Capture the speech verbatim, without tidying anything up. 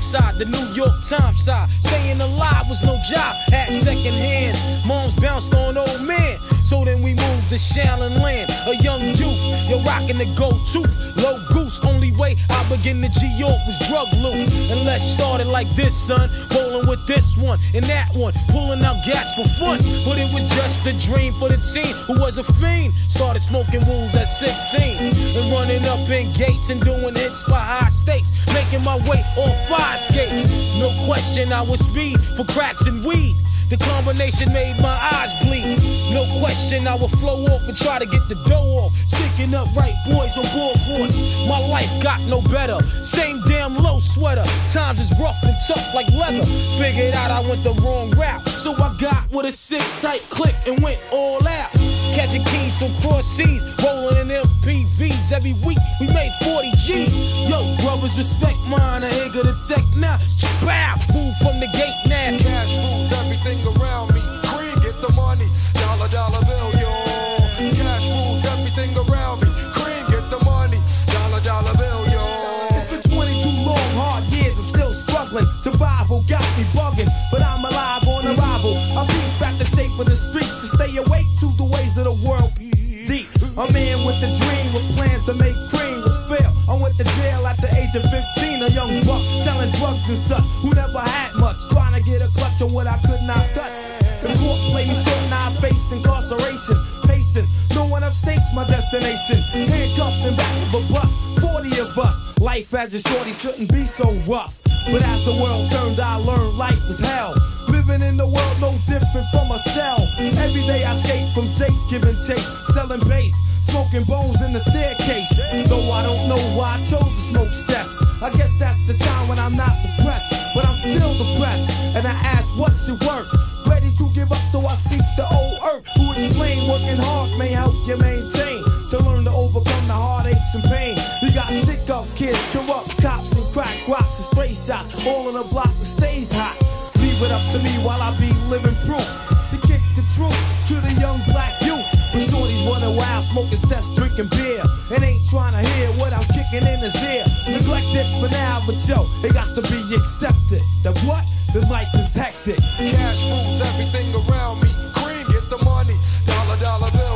side, the New York Times side. Staying alive was no job, had second hands. Moms bounced on old men. So then we moved to Shaolin Land, a young youth, yo rocking the gold tooth, low goose. Only way I begin to G-York was drug loot. And let's start it like this, son, rolling with this one and that one, pulling out gats for fun. But it was just a dream for the teen who was a fiend. Started smoking wools at sixteen and running up in gates and doing hits for high stakes, making my way on fire skates. No question I was speed for cracks and weed. The combination made my eyes bleed. No question I would flow off and try to get the dough off. Sticking up right boys on board. My life got no better. Same damn low sweater. Times is rough and tough like leather. Figured out I went the wrong route. So I got with a sick tight click and went all out. Catching keys from cross seas, rolling in M P Vs. Every week we made forty G's. Yo, brothers, respect mine. I ain't gonna tech now. Bow, move from the gate now. Cash rules everything around me. Cream, get the money. Dollar, dollar bill, yo. Cash rules everything around me. Cream, get the money. Dollar, dollar bill, yo. It's been twenty-two long, hard years. I'm still struggling. Survival got me bugging, but I'm alive on arrival. I peep at the shape of the streets to stay awake to the ways of the world. Deep, a man with a dream with plans to make cream was fail. I went to jail at the age of fifteen, a young buck selling drugs and such, who never had much, trying to get a clutch on what I could not touch. The court played me short, now I face incarceration. Pacing, no one upstate's my destination. Handcuffed in back of a bus, forty of us. Life as a shorty shouldn't be so rough. But as the world turned, I learned life was hell. Living in the world no different from a cell. Every day I skate from Jake's, giving chase, selling bass, smoking bones in the staircase. Though I don't know why I chose to smoke cess. I guess that's the time when I'm not depressed, but I'm still depressed. And I ask, what's your work? Ready to give up, so I seek the old earth, who explain working hard may help you maintain, to learn to overcome the heartaches and pain. You got stick-up kids, corrupt cops, and crack rocks and stray shots, all in a block that stays hot. Leave it up to me while I be living proof, to kick the truth to the young black youth. When shorties running wild, smoking cess, drinking beer, and ain't trying to hear what I'm kicking in his ear. Neglected for now, but yo, it got to be accepted. That what? The life is hectic. Cash rules everything around me. Cream, get the money. Dollar, dollar bill.